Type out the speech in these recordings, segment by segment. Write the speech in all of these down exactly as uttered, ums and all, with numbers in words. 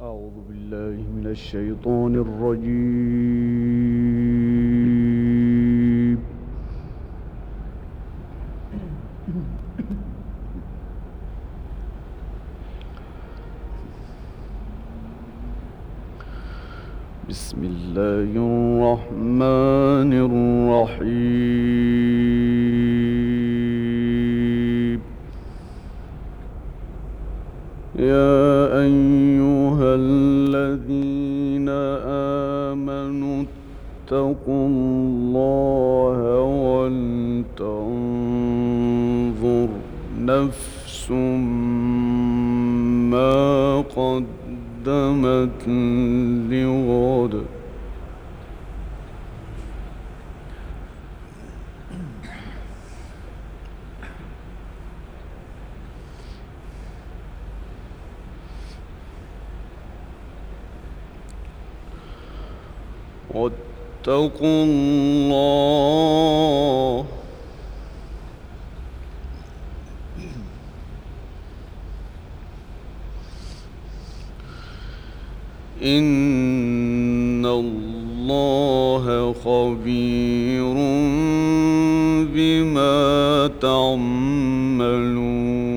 أعوذ بالله من الشيطان الرجيم. بسم الله الرحمن الرحيم. يا أيها الذين آمنوا اتقوا الله ولتنظر نفس ما قدمت لغد. واتقوا الله إن الله خبير بما تعملون.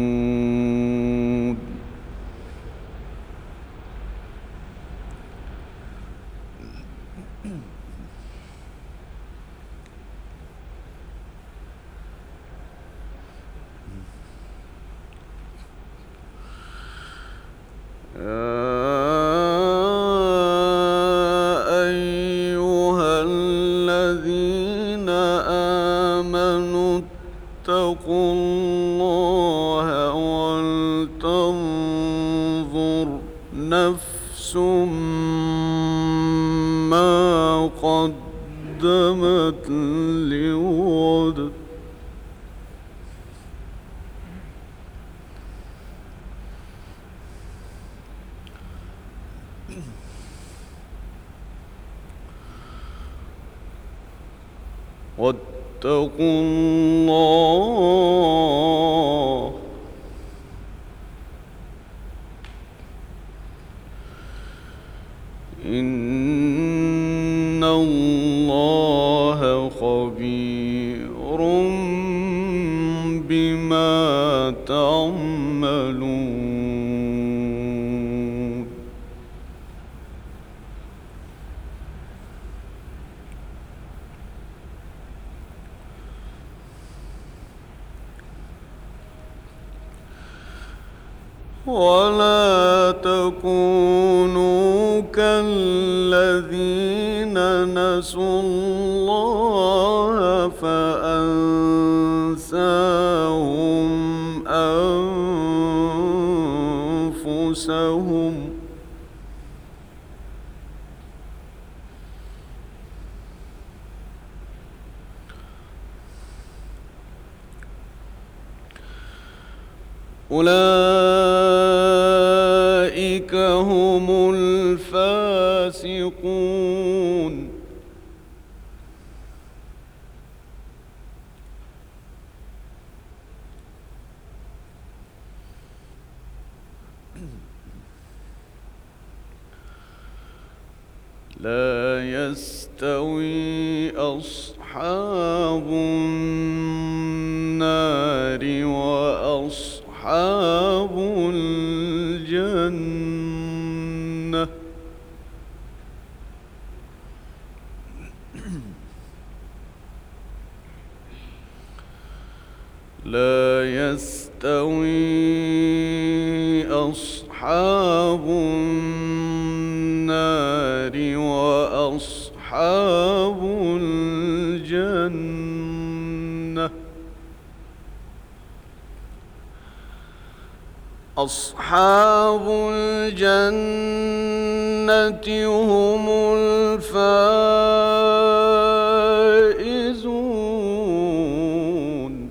اتقوا الله ولتنظر نفس ما قدمت لغد. واتقوا الله إن الله خبير بما تعملون. ولا تكونوا كالذين نسوا الله فأنساهم أنفسهم أولئك هم الفاسقون. لا يستوي أصحاب النار وأصحاب الجنة. لا يستوي أصحاب النار وأصحاب الجنة. أصحاب الجنة هم الفائزون.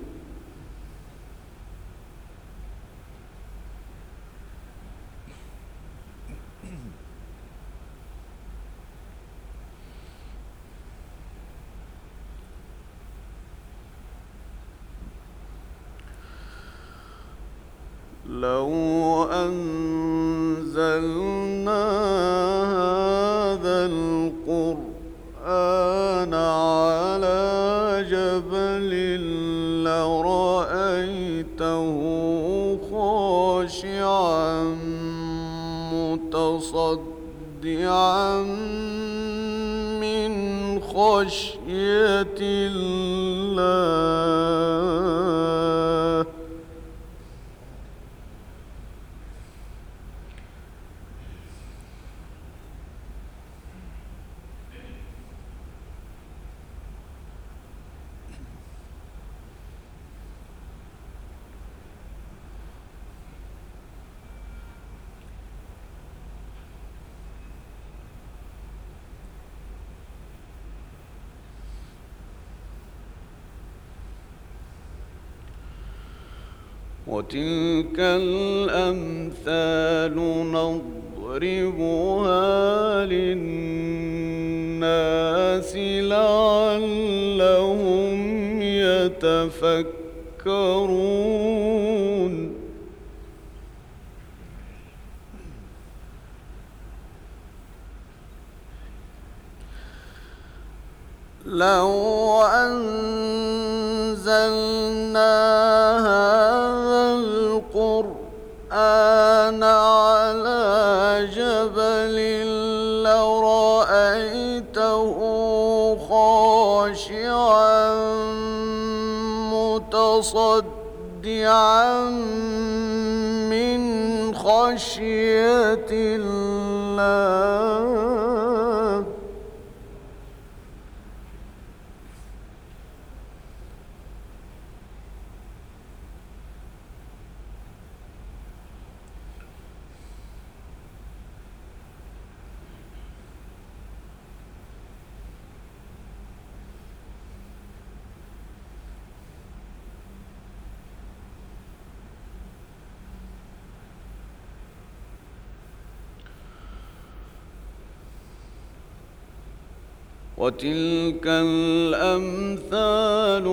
لو أنزلنا رأيته خاشعا متصدعا من خشية الله. وتلك الأمثال نضربها للناس لعلهم يتفكرون. لو أنزلنا هذا القرآن على جبل لرأيته خاشعا متصدعا من خشية الله. وتلك الأمثال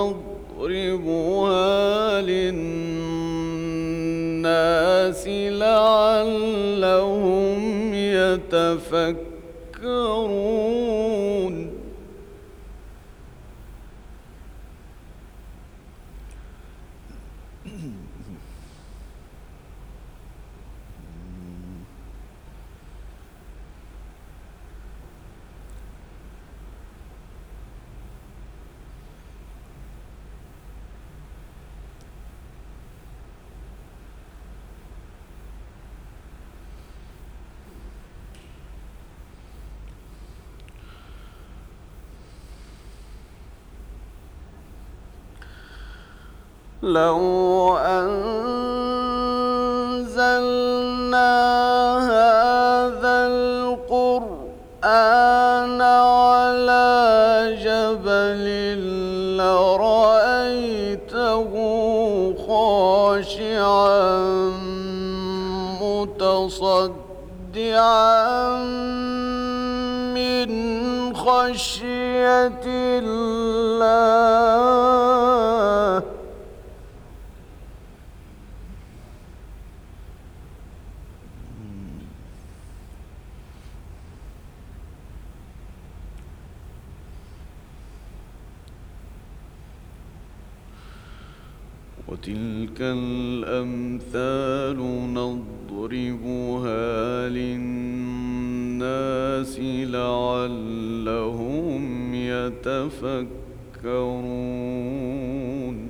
نضربها للناس لعلهم يتفكرون. لو أنزلنا هذا القرآن على جبل لرأيته خاشعا متصدعا من خشية الله. وتلك الأمثال نضربها للناس لعلهم يتفكرون.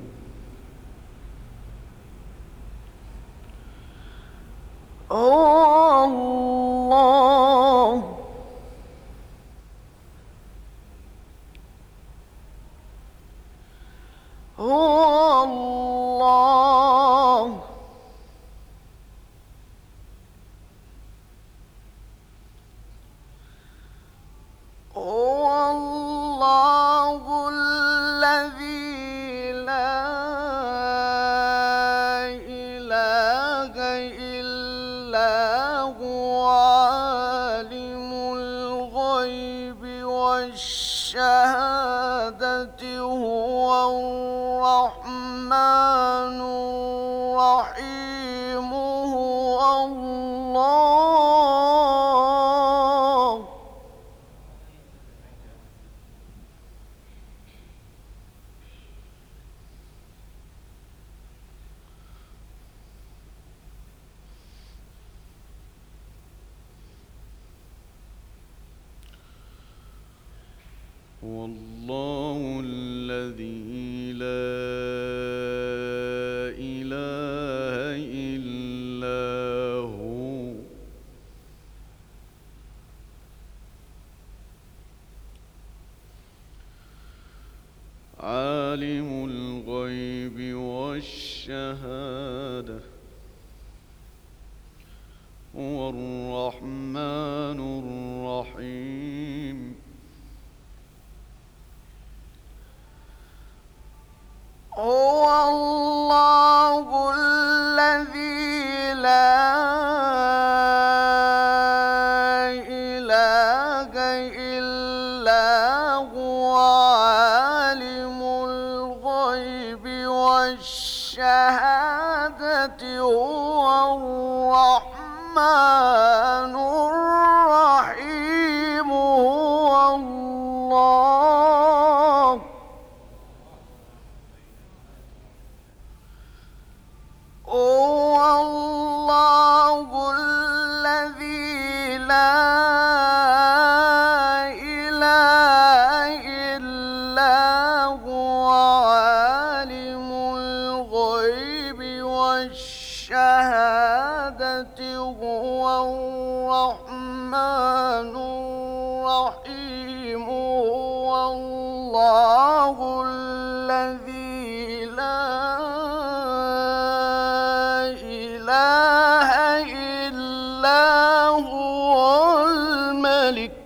الله هو الله هو الله الذي لا إله إلا هو عالم الغيب والشهادة هو الرحمن الرحيم هو الله. هو الله الذي لا إله إلا هو عالم الغيب والشهادة هو الرحمن الرحيم هو الله الذي لا إله إلا هو عالم الغيب والشهادة هو الرحمن الرحيم هو الله هو الله الذي لا إله إلا هو عالم الغيب والشهادة هو الرحمن الرحيم هو الله الذي لا إله إلا هو الملك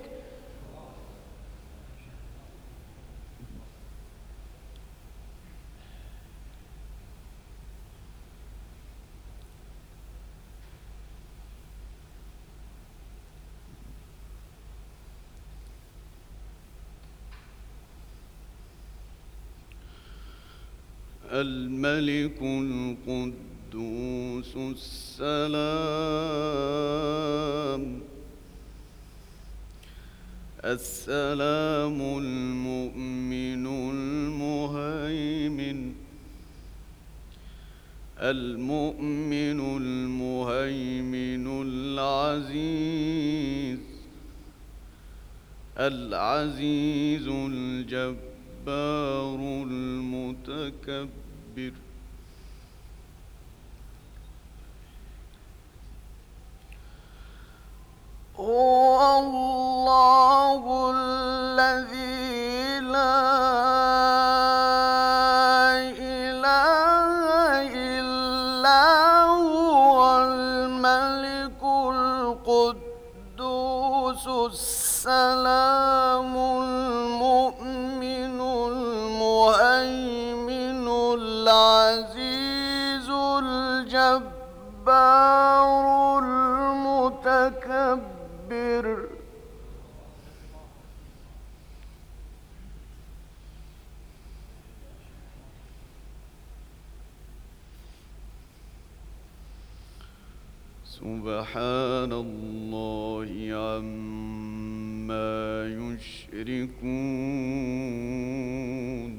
الملك القدوس السلام السلام المؤمن المهيمن المؤمن المهيمن العزيز العزيز الجبار المتكبر هو الله الذي لا إله إلا هو الملك القدوس السلام المؤمن المهيمن العزيز الجبار المتكبر سبحان الله عما يشركون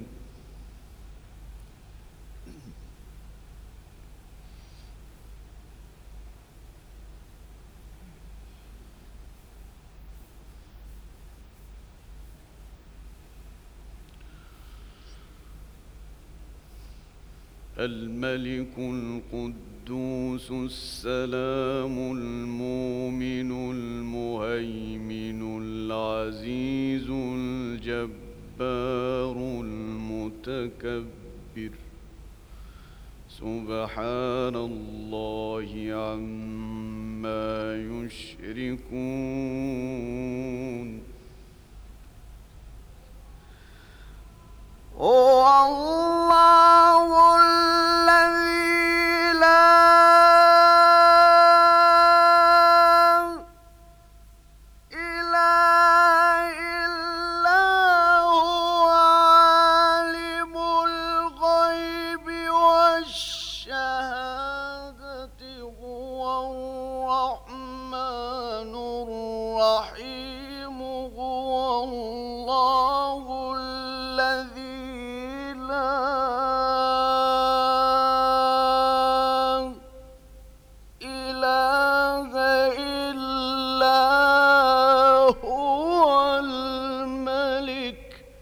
الملك القدوس السلام المؤمن المهيمن العزيز الجبار المتكبر سبحان الله عما يشركون هو الله الذي لا إله إلا هو عالم الغيب والشهادة هو الرحمن الرحيم هو الله الذي لا إله إلا هو الملك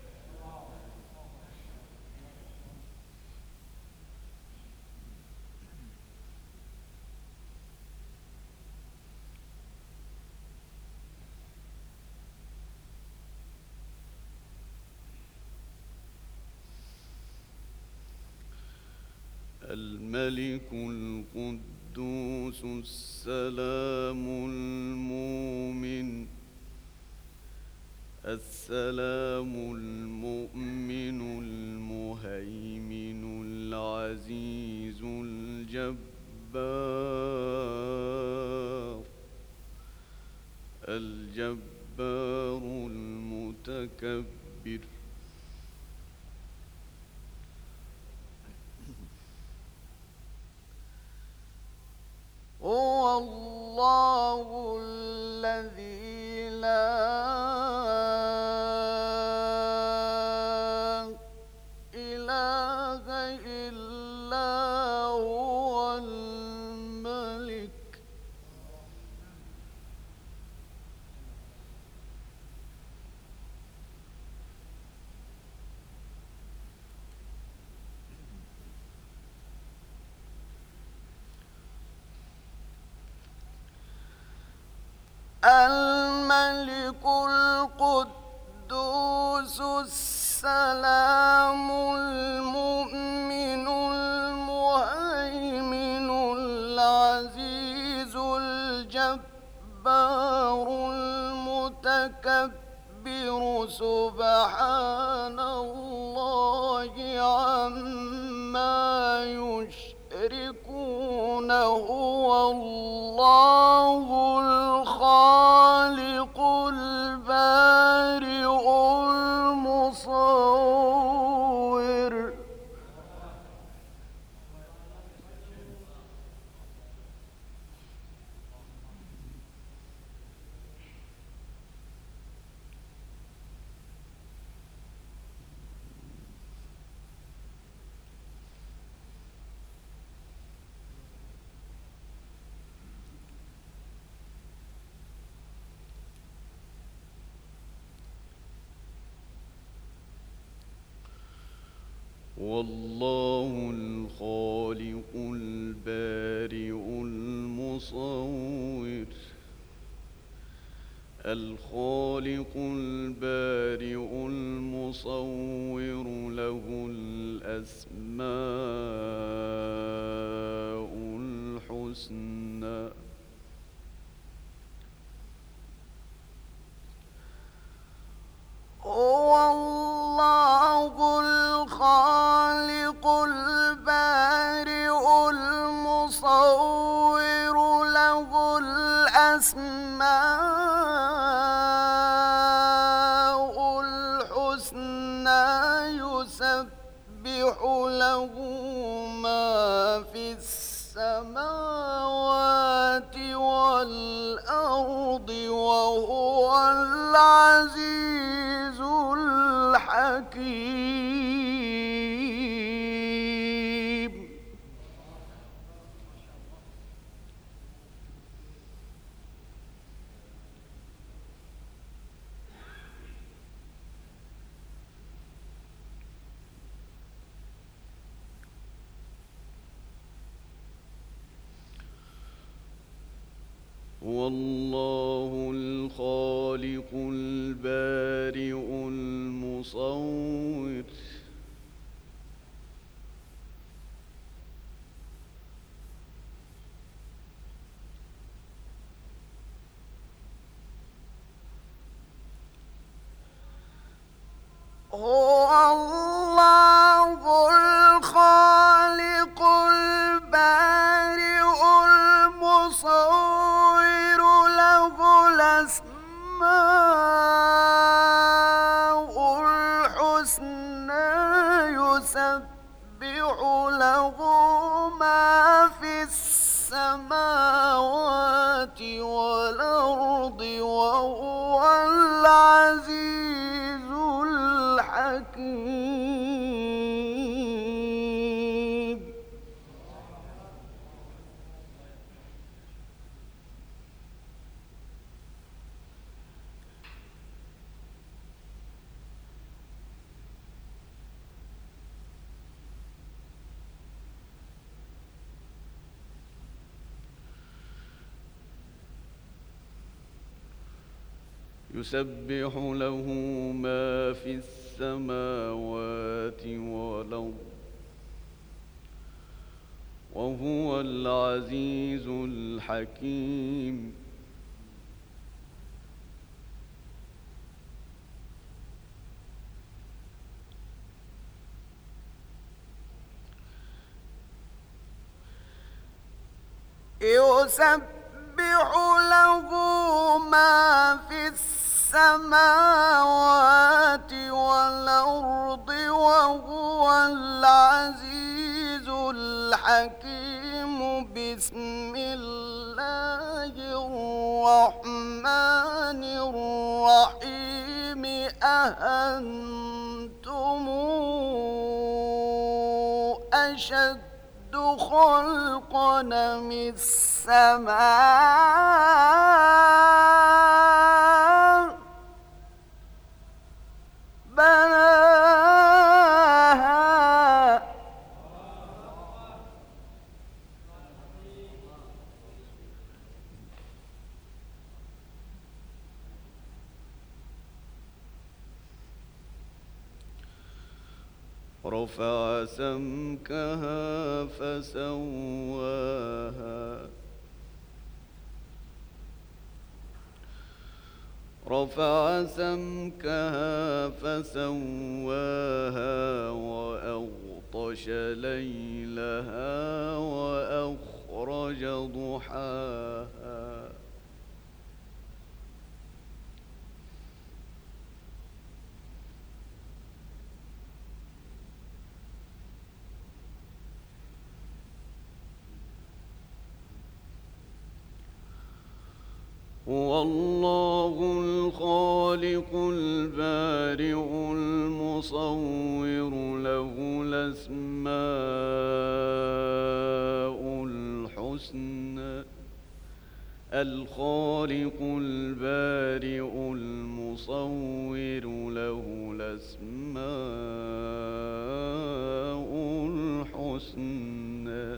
الملك القدوس السلام المؤمن السلام المؤمن المهيمن العزيز الجبار الجبار المتكبر هو الله الذي لا إله إلا هو الملك الملك القدوس السلام المؤمن المهيمن العزيز الجبار المتكبر سبحان الله عما يشركون هو الله الخالق البارئ المصور والله الخالق البارئ المصور الخالق البارئ المصور له الأسماء الحسنى هو الله الخالق البارئ المصور له الأسماء الحسنى يسبح له ما في السماوات والأرض وهو العزيز الحكيم هو الله الخالق البارئ المصور هو الله الخالق البارئ المصور له الأسماء الحسنى يسبح له ما في السماوات والأرض وهو العزيز الحكيم يسبح له ما في السماوات والأرض وهو العزيز الحكيم. يسبح له ما في السماوات والأرض وهو العزيز الحكيم. بسم الله الرحمن الرحيم. أأنتم أشد خلقا من السماء بناها رفع سمكها فسواها رفع سمكها فسواها وأغطش ليلها وأخرج ضحاها. هو الله الخالق البارئ المصور له الأسماء الحسنى. الخالق البارئ المصور له الأسماء الحسنى.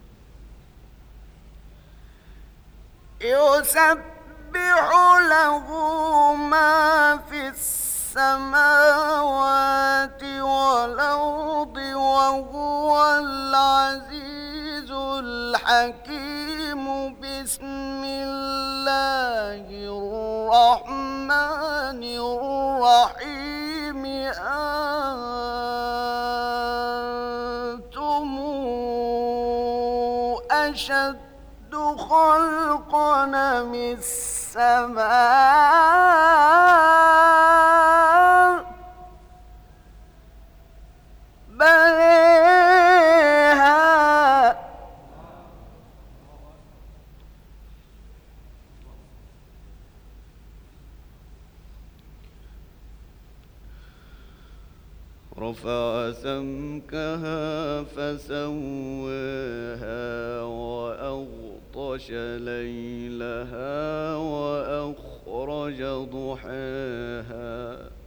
يسبح له ما في السماوات والأرض وهو العزيز الحكيم. بسم الله الرحمن الرحيم. أنتم أشد خلقا من السماء بناها رفع سمكها فسواها وأغطش ليلها وأخرج ضحاها.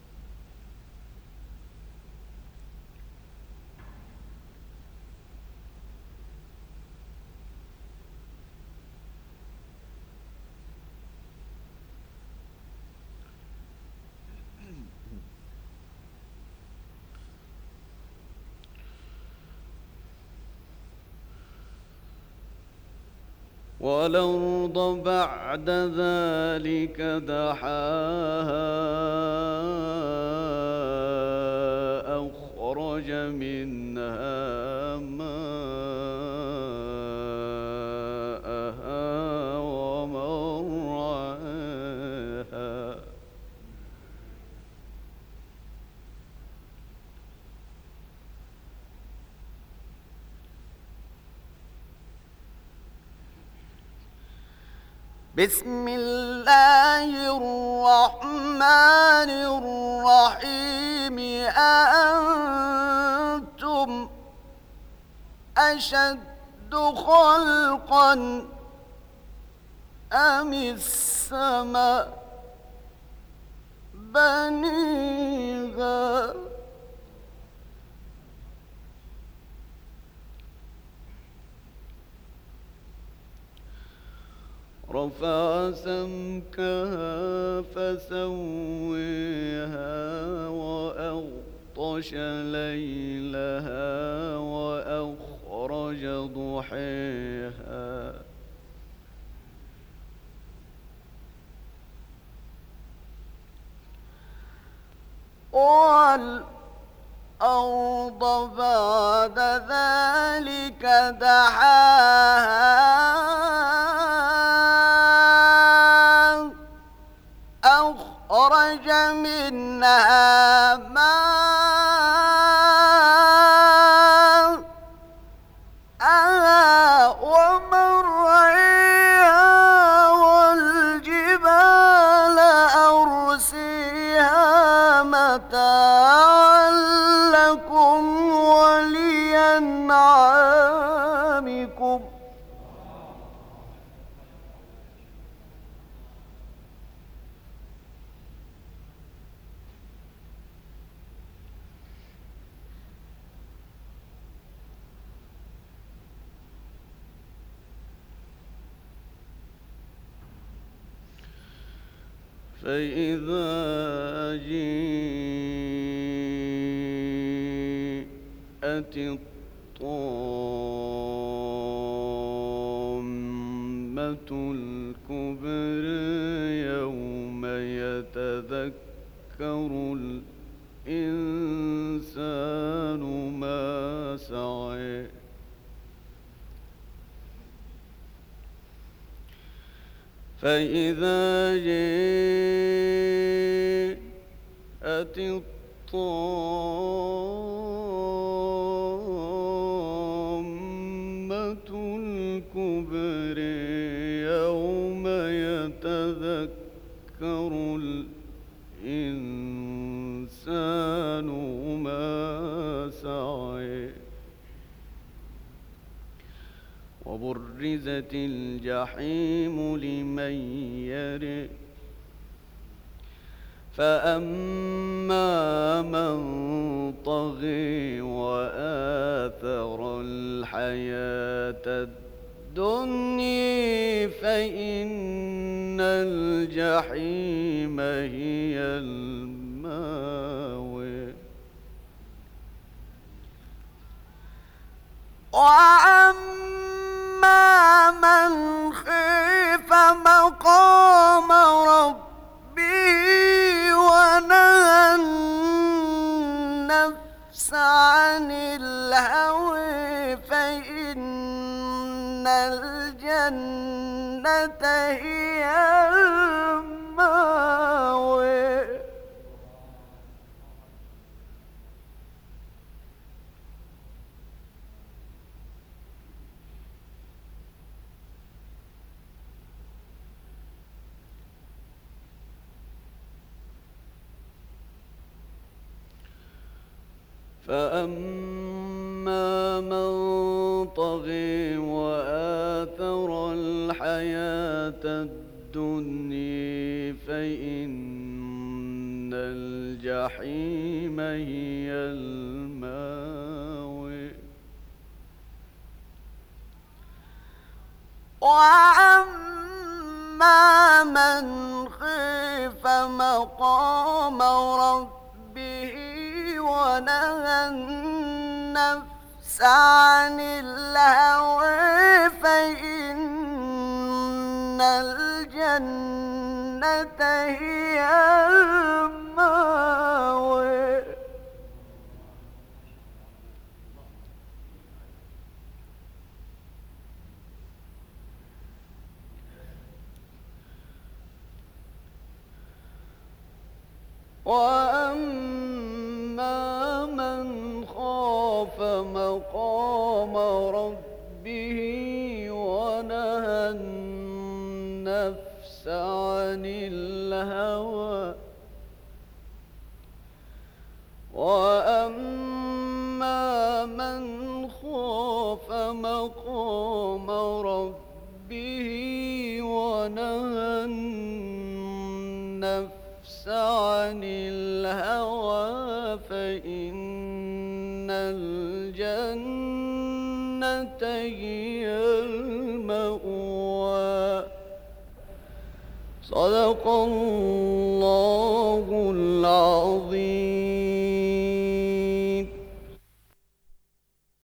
والأرض بعد ذلك دحاها أخرج منها ماءها ومرعاها. بسم الله الرحمن الرحيم. أأنتم أشد خلقا أم السماء بنيها رفع سمكها فسويها وأغطش ليلها وأخرج ضحاها روحها والأرض بعد ذلك دحاها أخرج منها ماءها ومرعيها والجبال أرسيها متاعا لكم ولأنعامكم فإذا جاءت الطامة الكبرى يوم يتذكر الإنسان ما سعى فإذا جاءت الطامة الكبرى يوم يتذكر الإنسان ما سعى وبرزت الجحيم لمن يرى فأما من طغى وآثر الحياة الدنيا فإن الجحيم هي المأوى وأما من خيف مقام ربه ونهى النفس عن الهوى فإن الجنة هي المأوى فأما من طغى وآثر الحياة الدنيا فإن الجحيم هي المأوى وأما من خيف مقام ربه ونهى النفس عن الهوى فإن الجنة هي المأوى وأما من خاف مقام ربه ونهى النفس عن الهوى وأما من خاف مقام ربه ونهى النفس عن الهوى فإن الجنة هي المأوى صدق الله العظيم.